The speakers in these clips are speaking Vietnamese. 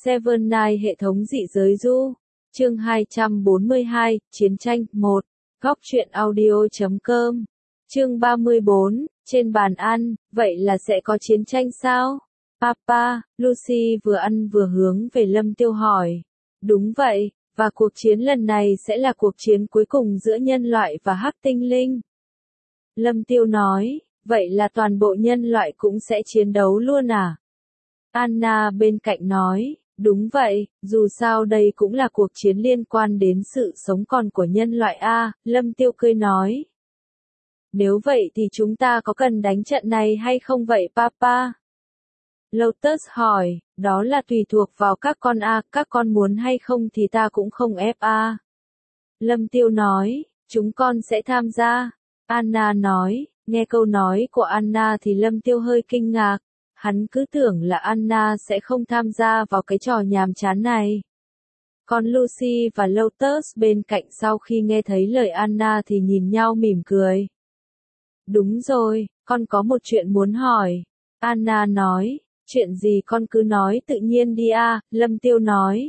Seven Night hệ thống dị giới du. Chương 242, Chiến tranh 1. Góc truyện audio.com. Chương 34, trên bàn ăn, vậy là sẽ có chiến tranh sao? Papa, Lucy vừa ăn vừa hướng về Lâm Tiêu hỏi. Đúng vậy, và cuộc chiến lần này sẽ là cuộc chiến cuối cùng giữa nhân loại và hắc tinh linh. Lâm Tiêu nói, vậy là toàn bộ nhân loại cũng sẽ chiến đấu luôn à? Anna bên cạnh nói, đúng vậy, dù sao đây cũng là cuộc chiến liên quan đến sự sống còn của nhân loại a. Lâm Tiêu cười nói. Nếu vậy thì chúng ta có cần đánh trận này hay không vậy Papa? Lotus hỏi, đó là tùy thuộc vào các con a, các con muốn hay không thì ta cũng không ép a. Lâm Tiêu nói, chúng con sẽ tham gia. Anna nói, nghe câu nói của Anna thì Lâm Tiêu hơi kinh ngạc. Hắn cứ tưởng là Anna sẽ không tham gia vào cái trò nhàm chán này. Còn Lucy và Lotus bên cạnh sau khi nghe thấy lời Anna thì nhìn nhau mỉm cười. Đúng rồi, con có một chuyện muốn hỏi. Anna nói, chuyện gì con cứ nói tự nhiên đi a. Lâm Tiêu nói.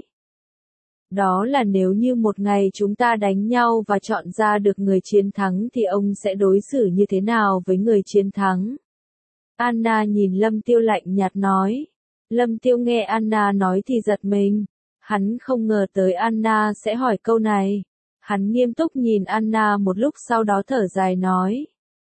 Đó là nếu như một ngày chúng ta đánh nhau và chọn ra được người chiến thắng thì ông sẽ đối xử như thế nào với người chiến thắng? Anna nhìn Lâm Tiêu lạnh nhạt nói. Lâm Tiêu nghe Anna nói thì giật mình. Hắn không ngờ tới Anna sẽ hỏi câu này. Hắn nghiêm túc nhìn Anna một lúc sau đó thở dài nói.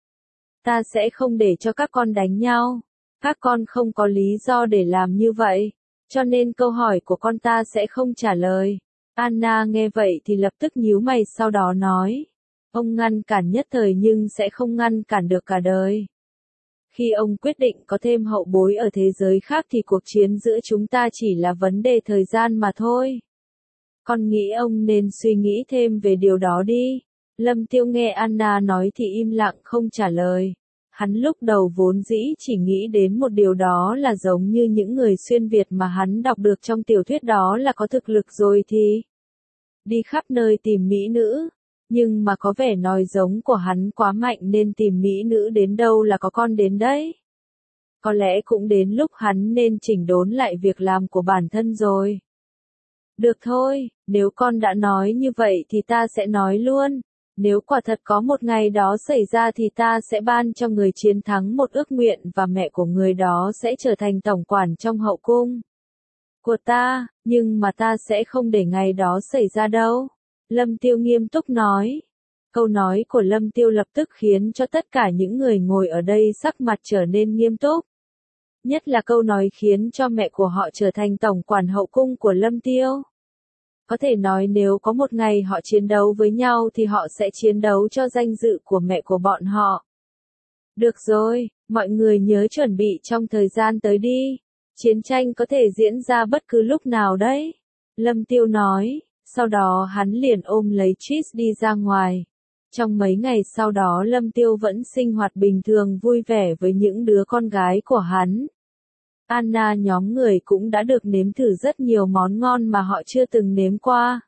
Ta sẽ không để cho các con đánh nhau. Các con không có lý do để làm như vậy. Cho nên câu hỏi của con ta sẽ không trả lời. Anna nghe vậy thì lập tức nhíu mày sau đó nói. Ông ngăn cản nhất thời nhưng sẽ không ngăn cản được cả đời. Khi ông quyết định có thêm hậu bối ở thế giới khác thì cuộc chiến giữa chúng ta chỉ là vấn đề thời gian mà thôi. Con nghĩ ông nên suy nghĩ thêm về điều đó đi. Lâm Tiêu nghe Anna nói thì im lặng không trả lời. Hắn lúc đầu vốn dĩ chỉ nghĩ đến một điều đó là giống như những người xuyên Việt mà hắn đọc được trong tiểu thuyết đó là có thực lực rồi thì đi khắp nơi tìm mỹ nữ. Nhưng mà có vẻ nòi giống của hắn quá mạnh nên tìm mỹ nữ đến đâu là có con đến đấy. Có lẽ cũng đến lúc hắn nên chỉnh đốn lại việc làm của bản thân rồi. Được thôi, nếu con đã nói như vậy thì ta sẽ nói luôn. Nếu quả thật có một ngày đó xảy ra thì ta sẽ ban cho người chiến thắng một ước nguyện và mẹ của người đó sẽ trở thành tổng quản trong hậu cung của ta, nhưng mà ta sẽ không để ngày đó xảy ra đâu. Lâm Tiêu nghiêm túc nói. Câu nói của Lâm Tiêu lập tức khiến cho tất cả những người ngồi ở đây sắc mặt trở nên nghiêm túc. Nhất là câu nói khiến cho mẹ của họ trở thành tổng quản hậu cung của Lâm Tiêu. Có thể nói nếu có một ngày họ chiến đấu với nhau thì họ sẽ chiến đấu cho danh dự của mẹ của bọn họ. Được rồi, mọi người nhớ chuẩn bị trong thời gian tới đi. Chiến tranh có thể diễn ra bất cứ lúc nào đấy. Lâm Tiêu nói. Sau đó hắn liền ôm lấy Cheese đi ra ngoài. Trong mấy ngày sau đó Lâm Tiêu vẫn sinh hoạt bình thường vui vẻ với những đứa con gái của hắn. Anna nhóm người cũng đã được nếm thử rất nhiều món ngon mà họ chưa từng nếm qua.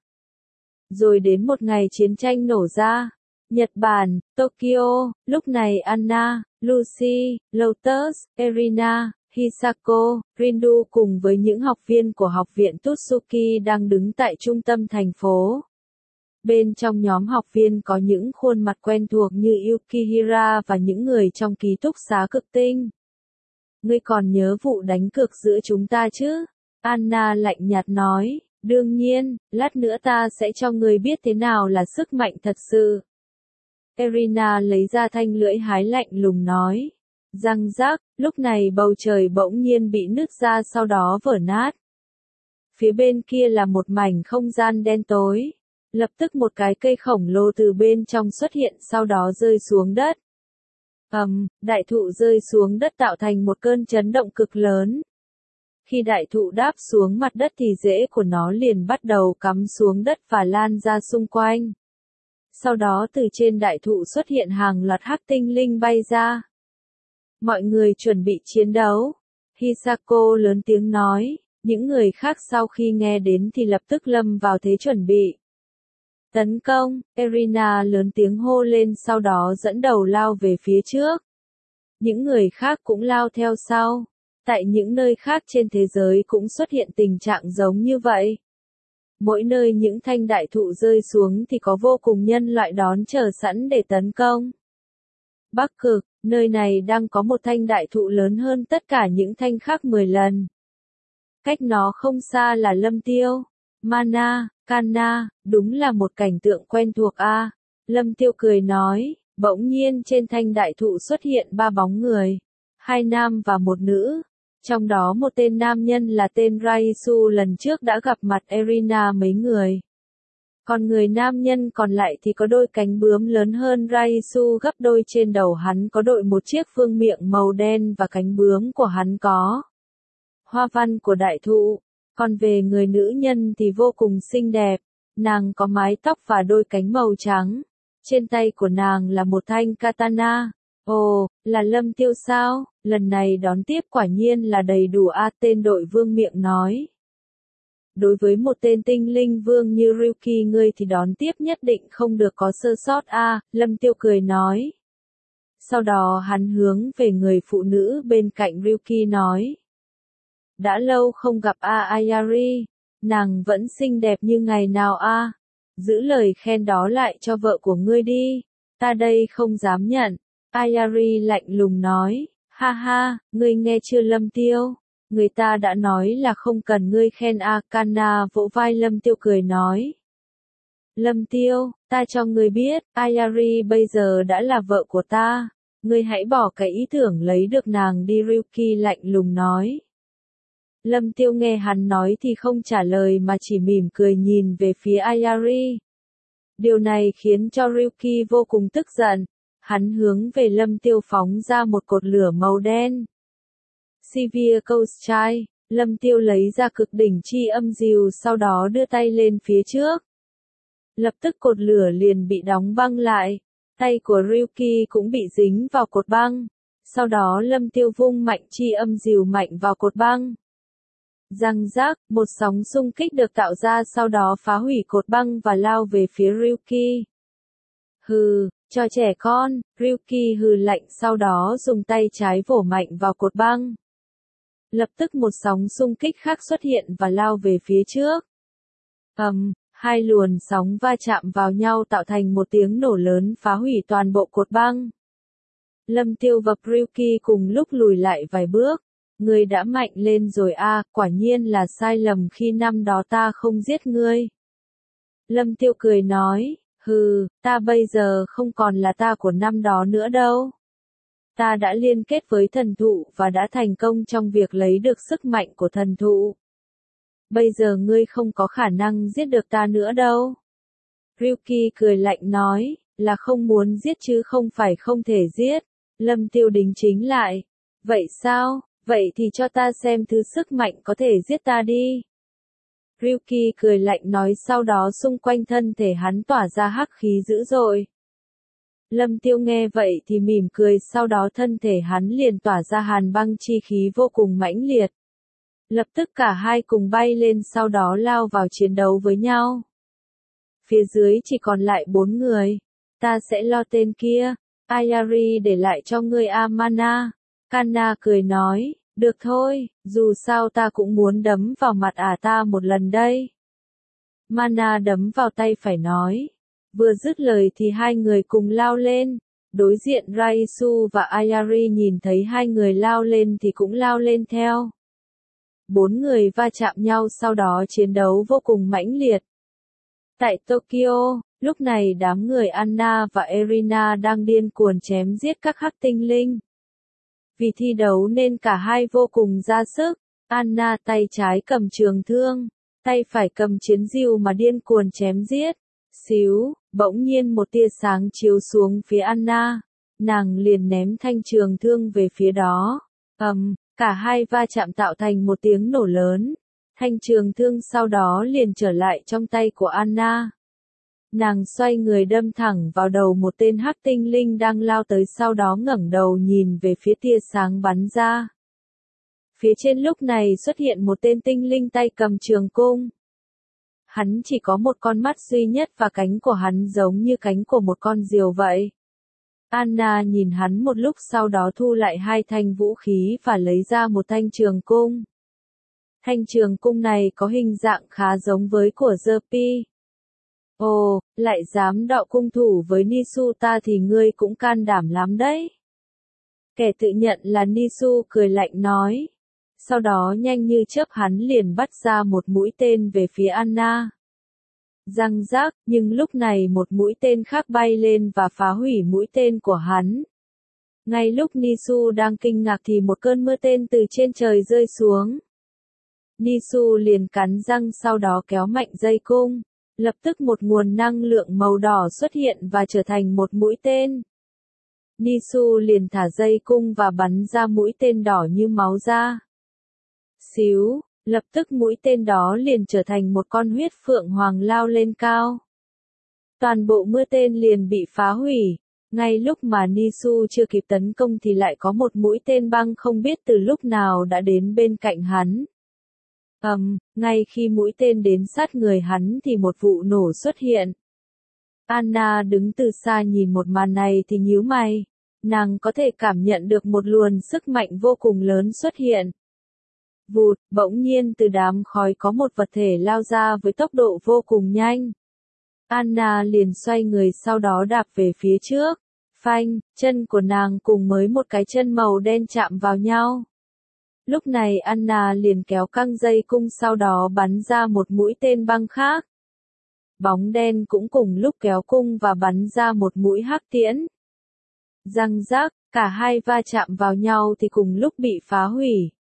Rồi đến một ngày chiến tranh nổ ra. Nhật Bản, Tokyo, lúc này Anna, Lucy, Lotus, Erina, Hisako, Rindu cùng với những học viên của học viện Tutsuki đang đứng tại trung tâm thành phố. Bên trong nhóm học viên có những khuôn mặt quen thuộc như Yukihira và những người trong ký túc xá cực tinh. Ngươi còn nhớ vụ đánh cược giữa chúng ta chứ? Anna lạnh nhạt nói, đương nhiên, lát nữa ta sẽ cho ngươi biết thế nào là sức mạnh thật sự. Erina lấy ra thanh lưỡi hái lạnh lùng nói. Răng rác, lúc này bầu trời bỗng nhiên bị nứt ra sau đó vỡ nát. Phía bên kia là một mảnh không gian đen tối. Lập tức một cái cây khổng lồ từ bên trong xuất hiện sau đó rơi xuống đất. Đại thụ rơi xuống đất tạo thành một cơn chấn động cực lớn. Khi đại thụ đáp xuống mặt đất thì rễ của nó liền bắt đầu cắm xuống đất và lan ra xung quanh. Sau đó từ trên đại thụ xuất hiện hàng loạt hắc tinh linh bay ra. Mọi người chuẩn bị chiến đấu. Hisako lớn tiếng nói, những người khác sau khi nghe đến thì lập tức lâm vào thế chuẩn bị. Tấn công, Erina lớn tiếng hô lên sau đó dẫn đầu lao về phía trước. Những người khác cũng lao theo sau. Tại những nơi khác trên thế giới cũng xuất hiện tình trạng giống như vậy. Mỗi nơi những thanh đại thụ rơi xuống thì có vô cùng nhân loại đón chờ sẵn để tấn công. Bắc Cực, nơi này đang có một thanh đại thụ lớn hơn tất cả những thanh khác 10 lần. Cách nó không xa là Lâm Tiêu, Mana, Kanna, đúng là một cảnh tượng quen thuộc a. Lâm Tiêu cười nói, bỗng nhiên trên thanh đại thụ xuất hiện 3 bóng người, 2 nam và 1 nữ. Trong đó một tên nam nhân là tên Raisu lần trước đã gặp mặt Erina mấy người. Còn người nam nhân còn lại thì có đôi cánh bướm lớn hơn Raisu gấp đôi, trên đầu hắn có đội một chiếc vương miện màu đen và cánh bướm của hắn có hoa văn của đại thụ. Còn về người nữ nhân thì vô cùng xinh đẹp, nàng có mái tóc và đôi cánh màu trắng. Trên tay của nàng là một thanh katana. Ồ, là Lâm Tiêu sao? Lần này đón tiếp quả nhiên là đầy đủ a, tên đội vương miệng nói. Đối với một tên tinh linh vương như Ryuki ngươi thì đón tiếp nhất định không được có sơ sót a, Lâm Tiêu cười nói. Sau đó hắn hướng về người phụ nữ bên cạnh Ryuki nói. Đã lâu không gặp Ayari, nàng vẫn xinh đẹp như ngày nào a. Giữ lời khen đó lại cho vợ của ngươi đi, ta đây không dám nhận. Ayari lạnh lùng nói, ha ha, ngươi nghe chưa Lâm Tiêu? Người ta đã nói là không cần ngươi khen a. Kanna vỗ vai Lâm Tiêu cười nói. Lâm Tiêu, ta cho ngươi biết, Ayari bây giờ đã là vợ của ta. Ngươi hãy bỏ cái ý tưởng lấy được nàng đi, Ryuki lạnh lùng nói. Lâm Tiêu nghe hắn nói thì không trả lời mà chỉ mỉm cười nhìn về phía Ayari. Điều này khiến cho Ryuki vô cùng tức giận. Hắn hướng về Lâm Tiêu phóng ra một cột lửa màu đen. Severe Coast Chai, Lâm Tiêu lấy ra cực đỉnh chi âm diều, sau đó đưa tay lên phía trước. Lập tức cột lửa liền bị đóng băng lại. Tay của Ryuki cũng bị dính vào cột băng. Sau đó Lâm Tiêu vung mạnh chi âm diều mạnh vào cột băng. Răng rác, một sóng xung kích được tạo ra, sau đó phá hủy cột băng và lao về phía Ryuki. Hừ, cho trẻ con, Ryuki hừ lạnh, sau đó dùng tay trái vỗ mạnh vào cột băng. Lập tức một sóng xung kích khác xuất hiện và lao về phía trước. Hai luồng sóng va chạm vào nhau tạo thành một tiếng nổ lớn phá hủy toàn bộ cột băng. Lâm Tiêu và Ryuki cùng lúc lùi lại vài bước. Ngươi đã mạnh lên rồi a, quả nhiên là sai lầm khi năm đó ta không giết ngươi. Lâm Tiêu cười nói, hừ, ta bây giờ không còn là ta của năm đó nữa đâu. Ta đã liên kết với thần thụ và đã thành công trong việc lấy được sức mạnh của thần thụ. Bây giờ ngươi không có khả năng giết được ta nữa đâu. Ryuki cười lạnh nói, là không muốn giết chứ không phải không thể giết. Lâm Tiêu đính chính lại. Vậy sao? Vậy thì cho ta xem thứ sức mạnh có thể giết ta đi. Ryuki cười lạnh nói, sau đó xung quanh thân thể hắn tỏa ra hắc khí dữ dội. Lâm Tiêu nghe vậy thì mỉm cười, sau đó thân thể hắn liền tỏa ra hàn băng chi khí vô cùng mãnh liệt. Lập tức cả hai cùng bay lên, sau đó lao vào chiến đấu với nhau. Phía dưới chỉ còn lại 4 người. Ta sẽ lo tên kia. Ayari để lại cho ngươi Amana. Kanna cười nói, được thôi, dù sao ta cũng muốn đấm vào mặt ta một lần đây. Mana đấm vào tay phải nói. Vừa dứt lời thì hai người cùng lao lên. Đối diện Raisu và Ayari nhìn thấy hai người lao lên thì cũng lao lên theo. 4 người va chạm nhau, sau đó chiến đấu vô cùng mãnh liệt. Tại Tokyo, lúc này đám người Anna và Erina đang điên cuồng chém giết các hắc tinh linh. Vì thi đấu nên cả hai vô cùng ra sức. Anna tay trái cầm trường thương, tay phải cầm chiến diều mà điên cuồng chém giết. Xíu, bỗng nhiên một tia sáng chiếu xuống phía Anna. Nàng liền ném thanh trường thương về phía đó. Cả hai va chạm tạo thành một tiếng nổ lớn. Thanh trường thương sau đó liền trở lại trong tay của Anna. Nàng xoay người đâm thẳng vào đầu một tên hắc tinh linh đang lao tới, sau đó ngẩng đầu nhìn về phía tia sáng bắn ra. Phía trên lúc này xuất hiện một tên tinh linh tay cầm trường cung. Hắn chỉ có một con mắt duy nhất và cánh của hắn giống như cánh của một con diều vậy. Anna nhìn hắn một lúc sau đó thu lại hai thanh vũ khí và lấy ra một thanh trường cung. Thanh trường cung này có hình dạng khá giống với của Zepi. Ồ, lại dám đọ cung thủ với Nisu ta thì ngươi cũng can đảm lắm đấy. Kẻ tự nhận là Nisu cười lạnh nói. Sau đó nhanh như chớp hắn liền bắt ra một mũi tên về phía Anna. Răng rác, nhưng lúc này một mũi tên khác bay lên và phá hủy mũi tên của hắn. Ngay lúc Nisu đang kinh ngạc thì một cơn mưa tên từ trên trời rơi xuống. Nisu liền cắn răng sau đó kéo mạnh dây cung. Lập tức một nguồn năng lượng màu đỏ xuất hiện và trở thành một mũi tên. Nisu liền thả dây cung và bắn ra mũi tên đỏ như máu ra. Xíu, lập tức mũi tên đó liền trở thành một con huyết phượng hoàng lao lên cao. Toàn bộ mưa tên liền bị phá hủy. Ngay lúc mà Nisu chưa kịp tấn công thì lại có một mũi tên băng không biết từ lúc nào đã đến bên cạnh hắn. Ngay khi mũi tên đến sát người hắn thì một vụ nổ xuất hiện. Anna đứng từ xa nhìn một màn này thì nhíu mày. Nàng có thể cảm nhận được một luồng sức mạnh vô cùng lớn xuất hiện. Vụt, bỗng nhiên từ đám khói có một vật thể lao ra với tốc độ vô cùng nhanh. Anna liền xoay người sau đó đạp về phía trước. Phanh, chân của nàng cùng với một cái chân màu đen chạm vào nhau. Lúc này Anna liền kéo căng dây cung sau đó bắn ra một mũi tên băng khác. Bóng đen cũng cùng lúc kéo cung và bắn ra một mũi hắc tiễn. Răng rác, cả hai va chạm vào nhau thì cùng lúc bị phá hủy.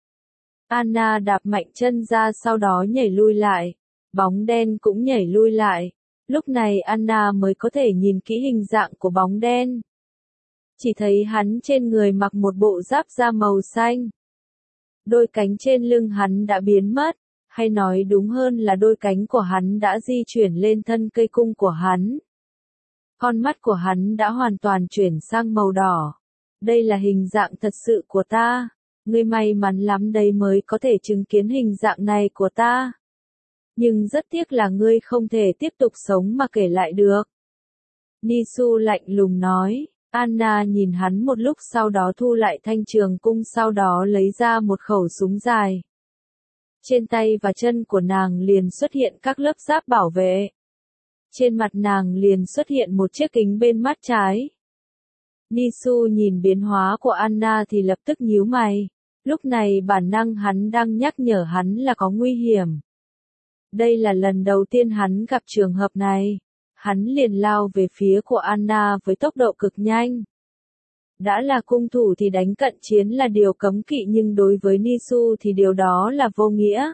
Anna đạp mạnh chân ra sau đó nhảy lui lại. Bóng đen cũng nhảy lui lại. Lúc này Anna mới có thể nhìn kỹ hình dạng của bóng đen. Chỉ thấy hắn trên người mặc một bộ giáp da màu xanh. Đôi cánh trên lưng hắn đã biến mất, hay nói đúng hơn là đôi cánh của hắn đã di chuyển lên thân cây cung của hắn. Con mắt của hắn đã hoàn toàn chuyển sang màu đỏ. Đây là hình dạng thật sự của ta. Ngươi may mắn lắm đấy mới có thể chứng kiến hình dạng này của ta. Nhưng rất tiếc là ngươi không thể tiếp tục sống mà kể lại được. Nisu lạnh lùng nói. Anna nhìn hắn một lúc sau đó thu lại thanh trường cung sau đó lấy ra một khẩu súng dài. Trên tay và chân của nàng liền xuất hiện các lớp giáp bảo vệ. Trên mặt nàng liền xuất hiện một chiếc kính bên mắt trái. Nisu nhìn biến hóa của Anna thì lập tức nhíu mày. Lúc này bản năng hắn đang nhắc nhở hắn là có nguy hiểm. Đây là lần đầu tiên hắn gặp trường hợp này. Hắn liền lao về phía của Anna với tốc độ cực nhanh. Đã là cung thủ thì đánh cận chiến là điều cấm kỵ nhưng đối với Nisu thì điều đó là vô nghĩa.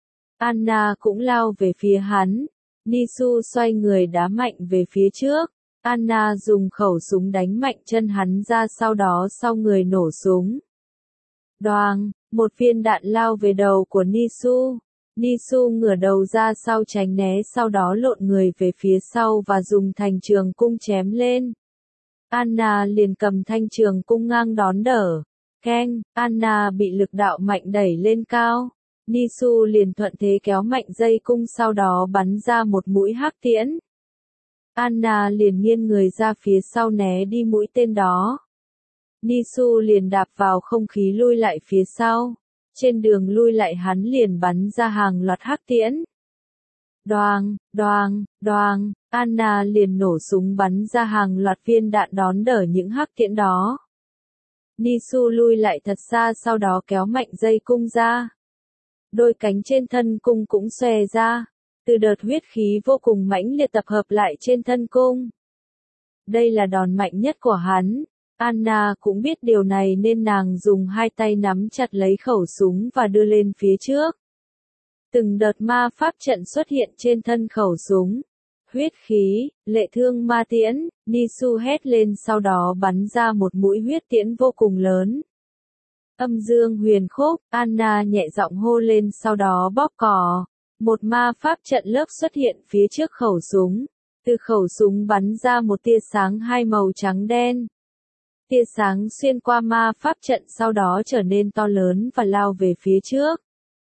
Anna cũng lao về phía hắn. Nisu xoay người đá mạnh về phía trước. Anna dùng khẩu súng đánh mạnh chân hắn ra sau đó sau người nổ súng. Đoàng, một viên đạn lao về đầu của Nisu. Nisu ngửa đầu ra sau tránh né sau đó lộn người về phía sau và dùng thanh trường cung chém lên. Anna liền cầm thanh trường cung ngang đón đỡ. Keng, Anna bị lực đạo mạnh đẩy lên cao. Nisu liền thuận thế kéo mạnh dây cung sau đó bắn ra một mũi hắc tiễn. Anna liền nghiêng người ra phía sau né đi mũi tên đó. Nisu liền đạp vào không khí lui lại phía sau. Trên đường lui lại hắn liền bắn ra hàng loạt hắc tiễn. Đoàng, đoàng, đoàng, Anna liền nổ súng bắn ra hàng loạt viên đạn đón đỡ những hắc tiễn đó. Nisu lui lại thật xa sau đó kéo mạnh dây cung ra. Đôi cánh trên thân cung cũng xòe ra. Từ đợt huyết khí vô cùng mãnh liệt tập hợp lại trên thân cung. Đây là đòn mạnh nhất của hắn. Anna cũng biết điều này nên nàng dùng hai tay nắm chặt lấy khẩu súng và đưa lên phía trước. Từng đợt ma pháp trận xuất hiện trên thân khẩu súng. Huyết khí, lệ thương ma tiễn, Nisu hét lên sau đó bắn ra một mũi huyết tiễn vô cùng lớn. Âm dương huyền khúc, Anna nhẹ giọng hô lên sau đó bóp cò. Một ma pháp trận lớp xuất hiện phía trước khẩu súng. Từ khẩu súng bắn ra một tia sáng hai màu trắng đen. Tia sáng xuyên qua ma pháp trận sau đó trở nên to lớn và lao về phía trước.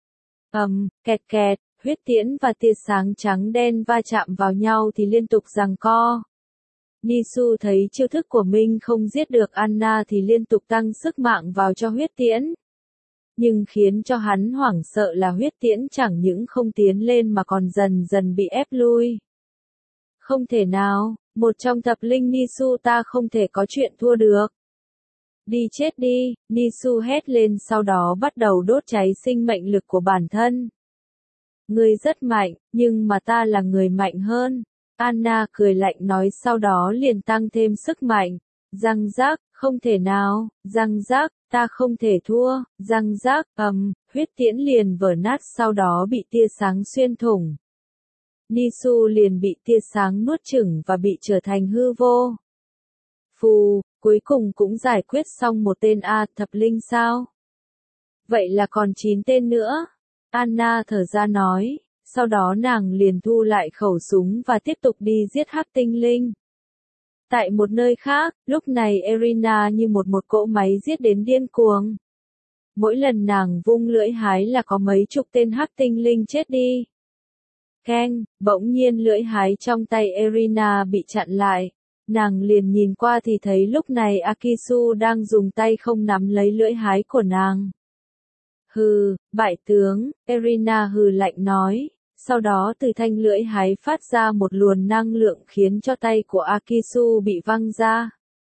Kẹt kẹt, huyết tiễn và tia sáng trắng đen va chạm vào nhau thì liên tục giằng co. Nisu thấy chiêu thức của mình không giết được Anna thì liên tục tăng sức mạng vào cho huyết tiễn. Nhưng khiến cho hắn hoảng sợ là huyết tiễn chẳng những không tiến lên mà còn dần dần bị ép lui. Không thể nào, một trong thập linh Nisu ta không thể có chuyện thua được. Đi chết đi, Nisu hét lên sau đó bắt đầu đốt cháy sinh mệnh lực của bản thân. Ngươi rất mạnh, nhưng mà ta là người mạnh hơn. Anna cười lạnh nói sau đó liền tăng thêm sức mạnh. Răng rác, không thể nào, răng rác, ta không thể thua, răng rác, huyết tiễn liền vỡ nát sau đó bị tia sáng xuyên thủng. Nisu liền bị tia sáng nuốt chửng và bị trở thành hư vô. Phù, cuối cùng cũng giải quyết xong một tên thập linh sao? Vậy là còn 9 tên nữa. Anna thở ra nói, sau đó nàng liền thu lại khẩu súng và tiếp tục đi giết hắc tinh linh. Tại một nơi khác, lúc này Irina như một cỗ máy giết đến điên cuồng. Mỗi lần nàng vung lưỡi hái là có mấy chục tên hắc tinh linh chết đi. Keng, bỗng nhiên lưỡi hái trong tay Irina bị chặn lại. Nàng liền nhìn qua thì thấy lúc này Akisu đang dùng tay không nắm lấy lưỡi hái của nàng. Hừ, bại tướng, Irina hừ lạnh nói. Sau đó từ thanh lưỡi hái phát ra một luồng năng lượng khiến cho tay của Akisu bị văng ra.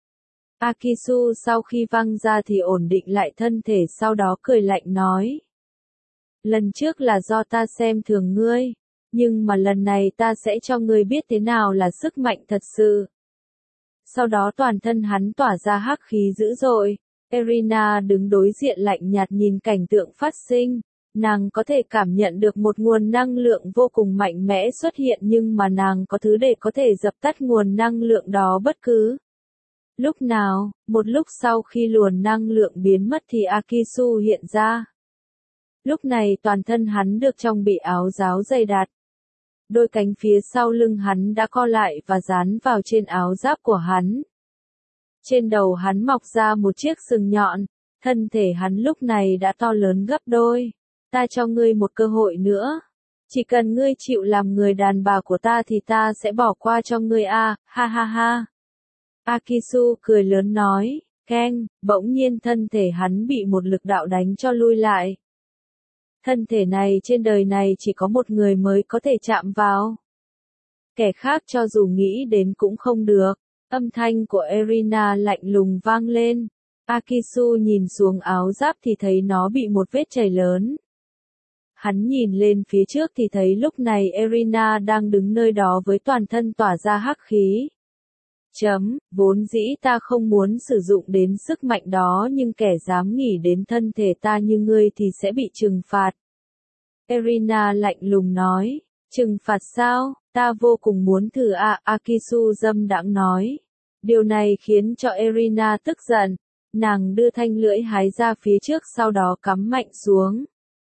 Akisu sau khi văng ra thì ổn định lại thân thể sau đó cười lạnh nói. Lần trước là do ta xem thường ngươi, nhưng mà lần này ta sẽ cho ngươi biết thế nào là sức mạnh thật sự. Sau đó toàn thân hắn tỏa ra hắc khí dữ dội. Irina đứng đối diện lạnh nhạt nhìn cảnh tượng phát sinh. Nàng có thể cảm nhận được một nguồn năng lượng vô cùng mạnh mẽ xuất hiện nhưng mà nàng có thứ để có thể dập tắt nguồn năng lượng đó bất cứ lúc nào. Một lúc sau khi luồng năng lượng biến mất thì Akisu hiện ra. Lúc này toàn thân hắn được trang bị áo giáp dày đặc. Đôi cánh phía sau lưng hắn đã co lại và dán vào trên áo giáp của hắn. Trên đầu hắn mọc ra một chiếc sừng nhọn, thân thể hắn lúc này đã to lớn gấp đôi. Ta cho ngươi một cơ hội nữa. Chỉ cần ngươi chịu làm người đàn bà của ta thì ta sẽ bỏ qua cho ngươi ha ha ha. Akisu cười lớn nói, keng, bỗng nhiên thân thể hắn bị một lực đạo đánh cho lui lại. Thân thể này trên đời này chỉ có một người mới có thể chạm vào. Kẻ khác cho dù nghĩ đến cũng không được. Âm thanh của Irina lạnh lùng vang lên. Akisu nhìn xuống áo giáp thì thấy nó bị một vết chảy lớn. Hắn nhìn lên phía trước thì thấy lúc này Irina đang đứng nơi đó với toàn thân tỏa ra hắc khí. Vốn dĩ ta không muốn sử dụng đến sức mạnh đó nhưng kẻ dám nghĩ đến thân thể ta như ngươi thì sẽ bị trừng phạt. Irina lạnh lùng nói, trừng phạt sao, ta vô cùng muốn thử Akisu dâm đãng nói. Điều này khiến cho Irina tức giận, nàng đưa thanh lưỡi hái ra phía trước sau đó cắm mạnh xuống.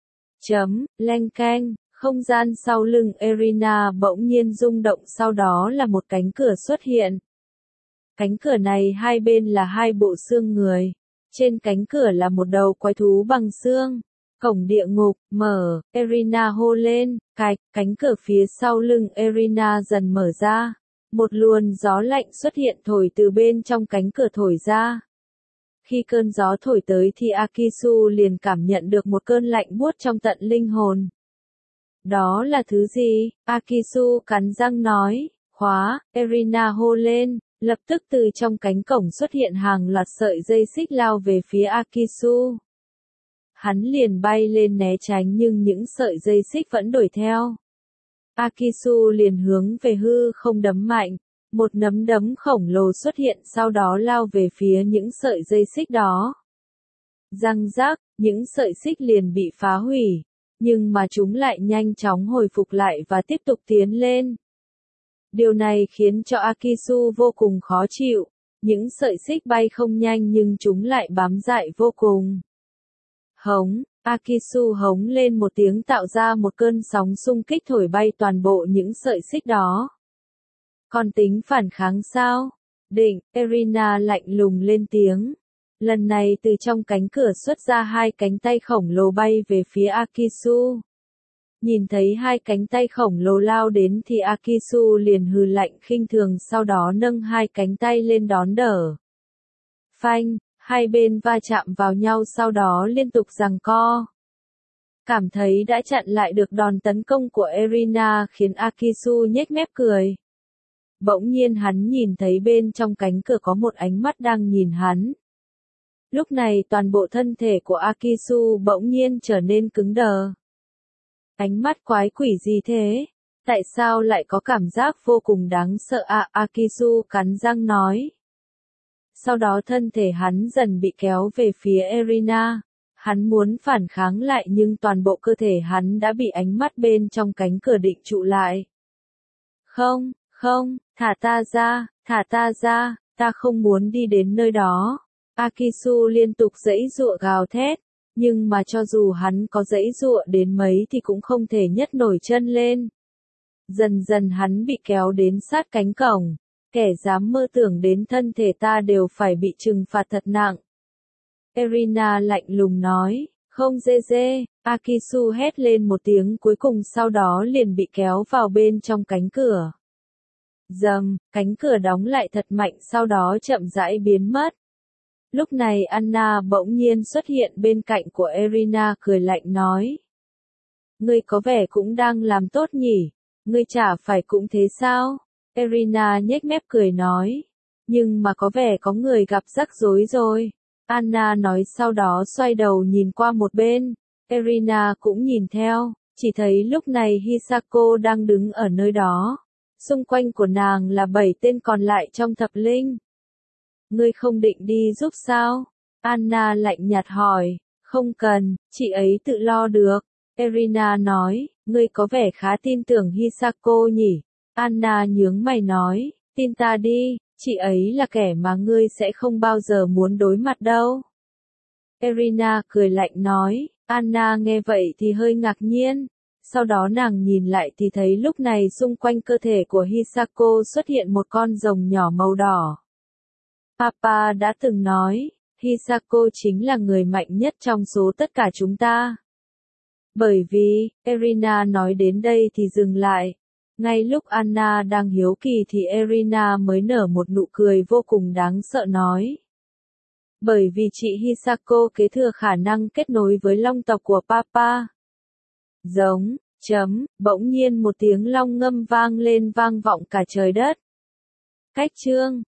Leng keng, không gian sau lưng Irina bỗng nhiên rung động sau đó là một cánh cửa xuất hiện. Cánh cửa này hai bên là hai bộ xương người. Trên cánh cửa là một đầu quái thú bằng xương. Cổng địa ngục, mở, Irina hô lên, cánh cửa phía sau lưng Irina dần mở ra. Một luồng gió lạnh xuất hiện thổi từ bên trong cánh cửa thổi ra. Khi cơn gió thổi tới thì Akisu liền cảm nhận được một cơn lạnh buốt trong tận linh hồn. Đó là thứ gì? Akisu cắn răng nói, khóa, Irina hô lên, lập tức từ trong cánh cổng xuất hiện hàng loạt sợi dây xích lao về phía Akisu. Hắn liền bay lên né tránh nhưng những sợi dây xích vẫn đuổi theo. Akisu liền hướng về hư không đấm mạnh. Một nắm đấm khổng lồ xuất hiện sau đó lao về phía những sợi dây xích đó. Răng rác, những sợi xích liền bị phá hủy, nhưng mà chúng lại nhanh chóng hồi phục lại và tiếp tục tiến lên. Điều này khiến cho Akisu vô cùng khó chịu, những sợi xích bay không nhanh nhưng chúng lại bám dại vô cùng. Hống, Akisu hống lên một tiếng tạo ra một cơn sóng xung kích thổi bay toàn bộ những sợi xích đó. Còn tính phản kháng sao? Định, Irina lạnh lùng lên tiếng. Lần này từ trong cánh cửa xuất ra hai cánh tay khổng lồ bay về phía Akisu. Nhìn thấy hai cánh tay khổng lồ lao đến thì Akisu liền hừ lạnh khinh thường sau đó nâng hai cánh tay lên đón đỡ. Phanh, hai bên va chạm vào nhau sau đó liên tục giằng co. Cảm thấy đã chặn lại được đòn tấn công của Erina khiến Akisu nhếch mép cười. Bỗng nhiên hắn nhìn thấy bên trong cánh cửa có một ánh mắt đang nhìn hắn. Lúc này toàn bộ thân thể của Akisu bỗng nhiên trở nên cứng đờ. Ánh mắt quái quỷ gì thế? Tại sao lại có cảm giác vô cùng đáng sợ Akisu cắn răng nói. Sau đó thân thể hắn dần bị kéo về phía Erina. Hắn muốn phản kháng lại nhưng toàn bộ cơ thể hắn đã bị ánh mắt bên trong cánh cửa định trụ lại. Không, không, thả ta ra, ta không muốn đi đến nơi đó. Akisu liên tục giãy giụa gào thét, nhưng mà cho dù hắn có giãy giụa đến mấy thì cũng không thể nhấc nổi chân lên. Dần dần hắn bị kéo đến sát cánh cổng, kẻ dám mơ tưởng đến thân thể ta đều phải bị trừng phạt thật nặng. Erina lạnh lùng nói, không dê dê, Akisu hét lên một tiếng cuối cùng sau đó liền bị kéo vào bên trong cánh cửa. Dầm, cánh cửa đóng lại thật mạnh sau đó chậm rãi biến mất. Lúc này Anna bỗng nhiên xuất hiện bên cạnh của Erina cười lạnh nói. Ngươi có vẻ cũng đang làm tốt nhỉ, ngươi chả phải cũng thế sao? Erina nhếch mép cười nói. Nhưng mà có vẻ có người gặp rắc rối rồi. Anna nói sau đó xoay đầu nhìn qua một bên. Erina cũng nhìn theo, chỉ thấy lúc này Hisako đang đứng ở nơi đó. Xung quanh của nàng là 7 tên còn lại trong thập linh. Ngươi không định đi giúp sao? Anna lạnh nhạt hỏi. Không cần, chị ấy tự lo được. Erina nói, ngươi có vẻ khá tin tưởng Hisako nhỉ? Anna nhướng mày nói, tin ta đi, chị ấy là kẻ mà ngươi sẽ không bao giờ muốn đối mặt đâu. Erina cười lạnh nói, Anna nghe vậy thì hơi ngạc nhiên. Sau đó nàng nhìn lại thì thấy lúc này xung quanh cơ thể của Hisako xuất hiện một con rồng nhỏ màu đỏ. Papa đã từng nói, Hisako chính là người mạnh nhất trong số tất cả chúng ta. Bởi vì, Erina nói đến đây thì dừng lại. Ngay lúc Anna đang hiếu kỳ thì Erina mới nở một nụ cười vô cùng đáng sợ nói. Bởi vì chị Hisako kế thừa khả năng kết nối với long tộc của Papa. Giống, bỗng nhiên một tiếng long ngâm vang lên vang vọng cả trời đất. Cách chương